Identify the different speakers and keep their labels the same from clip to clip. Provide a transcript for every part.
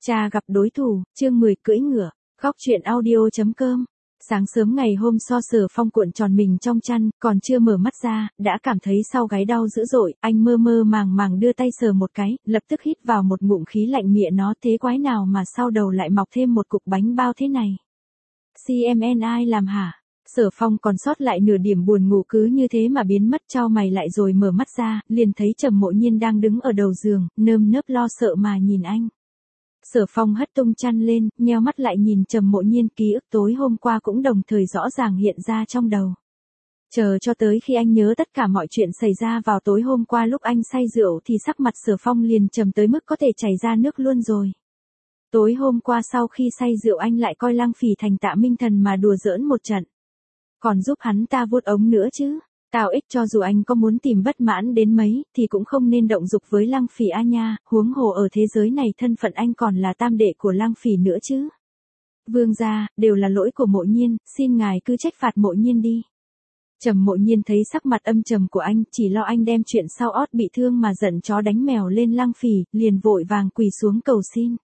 Speaker 1: Cha gặp đối thủ, chương 10 cưỡi ngựa, góc truyện audio.com. Sáng sớm ngày hôm Sở Phong cuộn tròn mình trong chăn, còn chưa mở mắt ra, đã cảm thấy sau gáy đau dữ dội, anh mơ mơ màng màng đưa tay sờ một cái, lập tức hít vào một ngụm khí lạnh miệng nó thế quái nào mà sau đầu lại mọc thêm một cục bánh bao thế này. CMNI làm hả? Sở Phong còn sót lại nửa điểm buồn ngủ cứ như thế mà biến mất, chau mày lại rồi mở mắt ra, liền thấy Trầm Mộ Nhiên đang đứng ở đầu giường, nơm nớp lo sợ mà nhìn anh. Sở Phong hất tung chăn lên, nheo mắt lại nhìn Trầm Mộ Nhiên, ký ức tối hôm qua cũng đồng thời rõ ràng hiện ra trong đầu. Chờ cho tới khi anh nhớ tất cả mọi chuyện xảy ra vào tối hôm qua lúc anh say rượu thì sắc mặt Sở Phong liền trầm tới mức có thể chảy ra nước luôn rồi. Tối hôm qua sau khi say rượu anh lại coi Lăng Phỉ thành Tạ Minh Thần mà đùa giỡn một trận. Còn giúp hắn ta vuốt ống nữa chứ. Tào Ích cho dù anh có muốn tìm bất mãn đến mấy, thì cũng không nên động dục với Lăng Phỉ a nha, huống hồ ở thế giới này thân phận anh còn là tam đệ của Lăng Phỉ nữa chứ. Vương gia, đều là lỗi của Mộ Nhiên, xin ngài cứ trách phạt Mộ Nhiên đi. Trầm Mộ Nhiên thấy sắc mặt âm trầm của anh, chỉ lo anh đem chuyện sau ót bị thương mà giận chó đánh mèo lên Lăng Phỉ, liền vội vàng quỳ xuống cầu xin.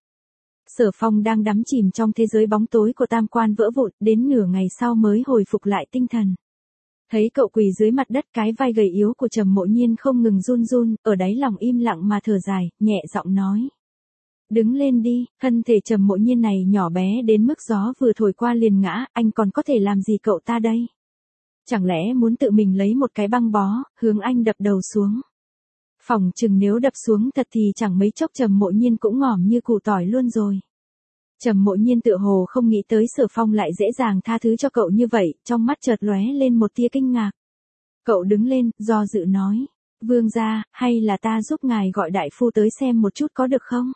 Speaker 1: Sở Phong đang đắm chìm trong thế giới bóng tối của tam quan vỡ vụn, đến nửa ngày sau mới hồi phục lại tinh thần. Thấy cậu quỳ dưới mặt đất, cái vai gầy yếu của Trầm Mộ Nhiên không ngừng run run, ở đáy lòng im lặng mà thở dài, nhẹ giọng nói. Đứng lên đi, thân thể Trầm Mộ Nhiên này nhỏ bé đến mức gió vừa thổi qua liền ngã, anh còn có thể làm gì cậu ta đây? Chẳng lẽ muốn tự mình lấy một cái băng bó, hướng anh đập đầu xuống? Phỏng chừng nếu đập xuống thật thì chẳng mấy chốc Trầm Mộ Nhiên cũng ngỏm như củ tỏi luôn rồi. Trầm Mộ Nhiên tựa hồ không nghĩ tới Sở Phong lại dễ dàng tha thứ cho cậu như vậy, trong mắt chợt lóe lên một tia kinh ngạc. Cậu đứng lên, do dự nói, Vương gia, hay là ta giúp ngài gọi đại phu tới xem một chút có được không?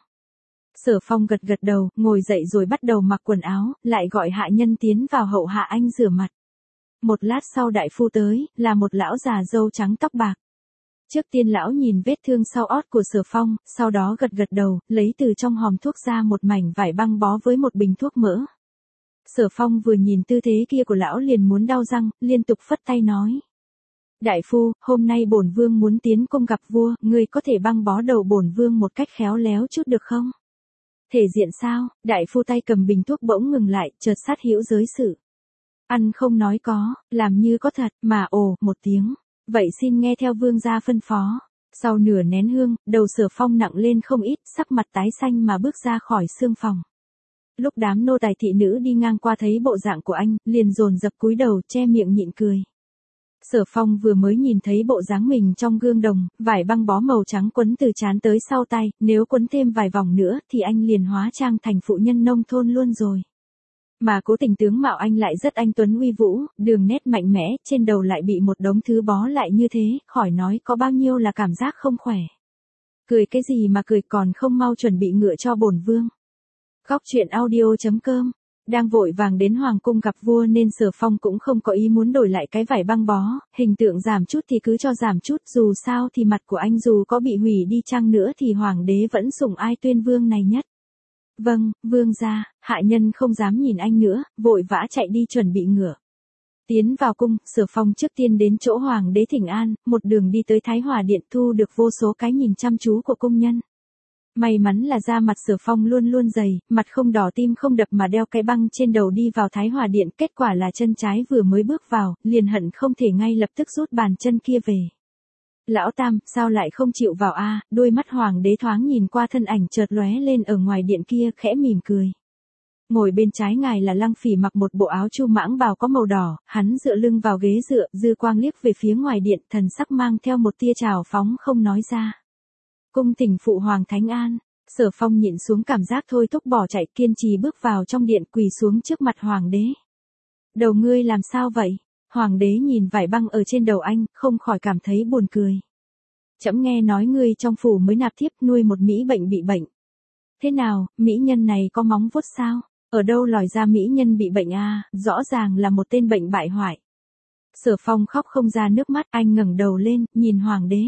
Speaker 1: Sở Phong gật gật đầu, ngồi dậy rồi bắt đầu mặc quần áo, lại gọi hạ nhân tiến vào hậu hạ anh rửa mặt. Một lát sau đại phu tới, là một lão già râu trắng tóc bạc. Trước tiên lão nhìn vết thương sau ót của Sở Phong, sau đó gật gật đầu, lấy từ trong hòm thuốc ra một mảnh vải băng bó với một bình thuốc mỡ. Sở Phong vừa nhìn tư thế kia của lão liền muốn đau răng, liên tục phất tay nói. Đại phu, hôm nay bổn vương muốn tiến cung gặp vua, ngươi có thể băng bó đầu bổn vương một cách khéo léo chút được không? Thể diện sao? Đại phu tay cầm bình thuốc bỗng ngừng lại, chợt sát hữu giới sự. Ăn không nói có, làm như có thật, mà ồ, một tiếng. Vậy xin nghe theo vương gia phân phó. Sau nửa nén hương, đầu Sở Phong nặng lên không ít, sắc mặt tái xanh mà bước ra khỏi xương phòng. Lúc đám nô tài thị nữ đi ngang qua thấy bộ dạng của anh, liền dồn dập cúi đầu che miệng nhịn cười. Sở Phong vừa mới nhìn thấy bộ dáng mình trong gương đồng, vải băng bó màu trắng quấn từ trán tới sau tay, nếu quấn thêm vài vòng nữa thì anh liền hóa trang thành phụ nhân nông thôn luôn rồi. Mà cố tình tướng mạo anh lại rất anh tuấn uy vũ, đường nét mạnh mẽ, trên đầu lại bị một đống thứ bó lại như thế, khỏi nói có bao nhiêu là cảm giác không khỏe. Cười cái gì mà cười, còn không mau chuẩn bị ngựa cho bổn vương. Góc truyện audio.com. Đang vội vàng đến hoàng cung gặp vua nên Sở Phong cũng không có ý muốn đổi lại cái vải băng bó, hình tượng giảm chút thì cứ cho giảm chút, dù sao thì mặt của anh dù có bị hủy đi chăng nữa thì hoàng đế vẫn sủng ai tuyên vương này nhất. Vâng, vương gia. Hạ nhân không dám nhìn anh nữa, vội vã chạy đi chuẩn bị ngựa. Tiến vào cung, Sở Phong trước tiên đến chỗ hoàng đế thỉnh an, một đường đi tới Thái Hòa điện thu được vô số cái nhìn chăm chú của cung nhân. May mắn là da mặt Sở Phong luôn luôn dày, mặt không đỏ tim không đập mà đeo cái băng trên đầu đi vào Thái Hòa điện, kết quả là chân trái vừa mới bước vào, liền hận không thể ngay lập tức rút bàn chân kia về. Lão Tam, sao lại không chịu vào a? Đôi mắt hoàng đế thoáng nhìn qua thân ảnh chợt lóe lên ở ngoài điện kia, khẽ mỉm cười. Ngồi bên trái ngài là Lăng Phỉ mặc một bộ áo chu mãng bào có màu đỏ, hắn dựa lưng vào ghế dựa, dư quang liếc về phía ngoài điện, thần sắc mang theo một tia trào phóng không nói ra. Cung thỉnh phụ hoàng thánh an. Sở Phong nhịn xuống cảm giác thôi thúc bỏ chạy, kiên trì bước vào trong điện, quỳ xuống trước mặt hoàng đế. Đầu ngươi làm sao vậy? Hoàng đế nhìn vải băng ở trên đầu anh, không khỏi cảm thấy buồn cười. Trẫm nghe nói ngươi trong phủ mới nạp thiếp nuôi một mỹ bệnh bị bệnh. Thế nào, mỹ nhân này có móng vuốt sao? Ở đâu lòi ra mỹ nhân bị bệnh a? Rõ ràng là một tên bệnh bại hoại. Sở Phong khóc không ra nước mắt, anh ngẩng đầu lên, nhìn hoàng đế.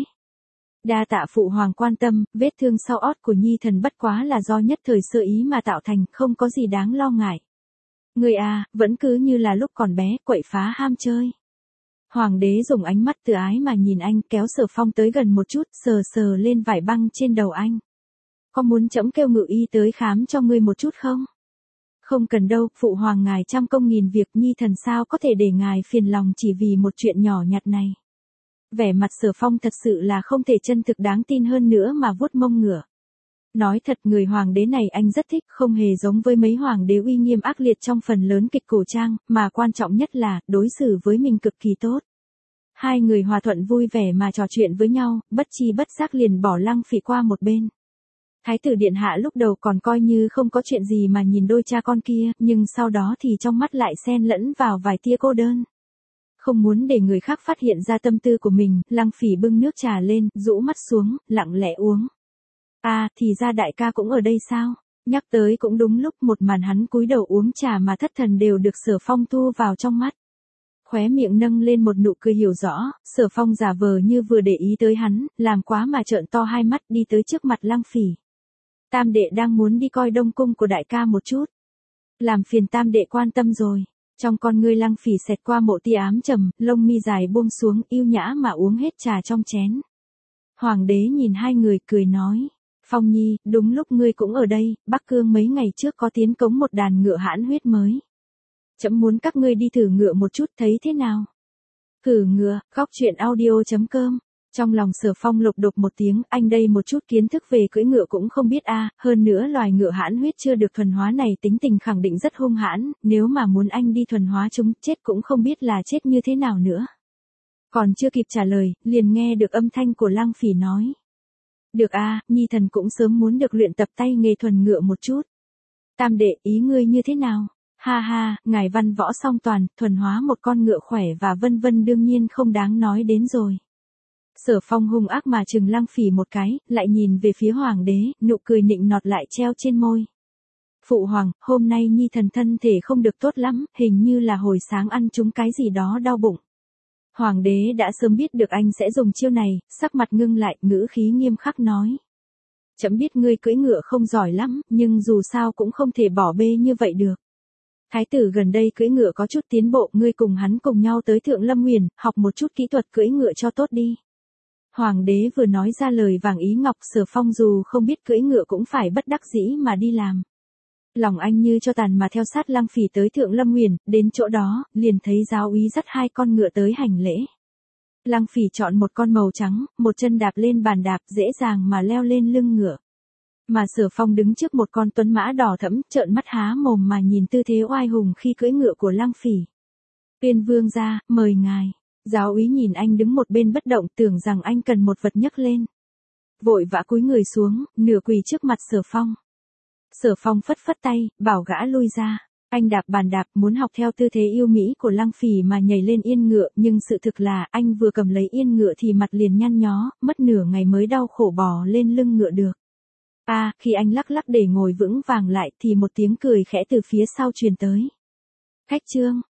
Speaker 1: Đa tạ phụ hoàng quan tâm, vết thương sau ót của nhi thần bất quá là do nhất thời sơ ý mà tạo thành, không có gì đáng lo ngại. Người à, vẫn cứ như là lúc còn bé, quậy phá ham chơi. Hoàng đế dùng ánh mắt từ ái mà nhìn anh, kéo Sở Phong tới gần một chút, sờ sờ lên vải băng trên đầu anh. có muốn trẫm kêu ngự y tới khám cho ngươi một chút không? Không cần đâu, phụ hoàng ngài trăm công nghìn việc, nhi thần sao có thể để ngài phiền lòng chỉ vì một chuyện nhỏ nhặt này. Vẻ mặt Sở Phong thật sự là không thể chân thực đáng tin hơn nữa mà vuốt mông ngửa. Nói thật, người hoàng đế này anh rất thích, không hề giống với mấy hoàng đế uy nghiêm ác liệt trong phần lớn kịch cổ trang, mà quan trọng nhất là, đối xử với mình cực kỳ tốt. Hai người hòa thuận vui vẻ mà trò chuyện với nhau, bất chi bất giác liền bỏ Lăng Phỉ qua một bên. Thái tử điện hạ lúc đầu còn coi như không có chuyện gì mà nhìn đôi cha con kia, nhưng sau đó thì trong mắt lại xen lẫn vào vài tia cô đơn. Không muốn để người khác phát hiện ra tâm tư của mình, Lăng Phỉ bưng nước trà lên, rũ mắt xuống, lặng lẽ uống. À, thì ra đại ca cũng ở đây sao? Nhắc tới cũng đúng lúc, một màn hắn cúi đầu uống trà mà thất thần đều được Sở Phong thu vào trong mắt. Khóe miệng nâng lên một nụ cười hiểu rõ, Sở Phong giả vờ như vừa để ý tới hắn, làm quá mà trợn to hai mắt đi tới trước mặt Lăng Phỉ. Tam đệ đang muốn đi coi đông cung của đại ca một chút. Làm phiền tam đệ quan tâm rồi. Trong con ngươi Lăng Phỉ xẹt qua một tia ám trầm, lông mi dài buông xuống, yêu nhã mà uống hết trà trong chén. Hoàng đế nhìn hai người cười nói. Phong Nhi, đúng lúc ngươi cũng ở đây, Bắc Cương mấy ngày trước có tiến cống một đàn ngựa hãn huyết mới. Trẫm muốn các ngươi đi thử ngựa một chút, thấy thế nào? Thử ngựa, góc truyện audio.com. Trong lòng Sở Phong lục đục một tiếng, anh đây một chút kiến thức về cưỡi ngựa cũng không biết a, hơn nữa loài ngựa hãn huyết chưa được thuần hóa này tính tình khẳng định rất hung hãn, nếu mà muốn anh đi thuần hóa chúng, chết cũng không biết là chết như thế nào nữa. Còn chưa kịp trả lời, liền nghe được âm thanh của Lăng Phỉ nói. Được a, nhi thần cũng sớm muốn được luyện tập tay nghề thuần ngựa một chút. Tam đệ, ý ngươi như thế nào? Ha ha, ngài văn võ song toàn, thuần hóa một con ngựa khỏe và vân vân đương nhiên không đáng nói đến rồi. Sở Phong hung ác mà trừng Lăng Phỉ một cái, lại nhìn về phía hoàng đế, nụ cười nịnh nọt lại treo trên môi. Phụ hoàng, hôm nay nhi thần thân thể không được tốt lắm, hình như là hồi sáng ăn trúng cái gì đó đau bụng. Hoàng đế đã sớm biết được anh sẽ dùng chiêu này, sắc mặt ngưng lại, ngữ khí nghiêm khắc nói. Trẫm biết ngươi cưỡi ngựa không giỏi lắm, nhưng dù sao cũng không thể bỏ bê như vậy được. Thái tử gần đây cưỡi ngựa có chút tiến bộ, ngươi cùng hắn cùng nhau tới Thượng Lâm Huyền, học một chút kỹ thuật cưỡi ngựa cho tốt đi. Hoàng đế vừa nói ra lời vàng ý ngọc, Sở Phong dù không biết cưỡi ngựa cũng phải bất đắc dĩ mà đi làm. Lòng anh như cho tàn mà theo sát Lăng Phỉ tới Thượng Lâm Huyền, đến chỗ đó, liền thấy giáo úy dắt hai con ngựa tới hành lễ. Lăng Phỉ chọn một con màu trắng, một chân đạp lên bàn đạp dễ dàng mà leo lên lưng ngựa. Mà Sở Phong đứng trước một con tuấn mã đỏ thẫm, trợn mắt há mồm mà nhìn tư thế oai hùng khi cưỡi ngựa của Lăng Phỉ. Tuyên vương gia, mời ngài. Giáo úy nhìn anh đứng một bên bất động, tưởng rằng anh cần một vật nhấc lên. Vội vã cúi người xuống, nửa quỳ trước mặt Sở Phong. Sở Phong phất phất tay, bảo gã lui ra. Anh đạp bàn đạp muốn học theo tư thế yêu mỹ của Lăng Phỉ mà nhảy lên yên ngựa, nhưng sự thực là anh vừa cầm lấy yên ngựa thì mặt liền nhăn nhó, mất nửa ngày mới đau khổ bò lên lưng ngựa được. À, khi anh lắc lắc để ngồi vững vàng lại thì một tiếng cười khẽ từ phía sau truyền tới. Khách trương,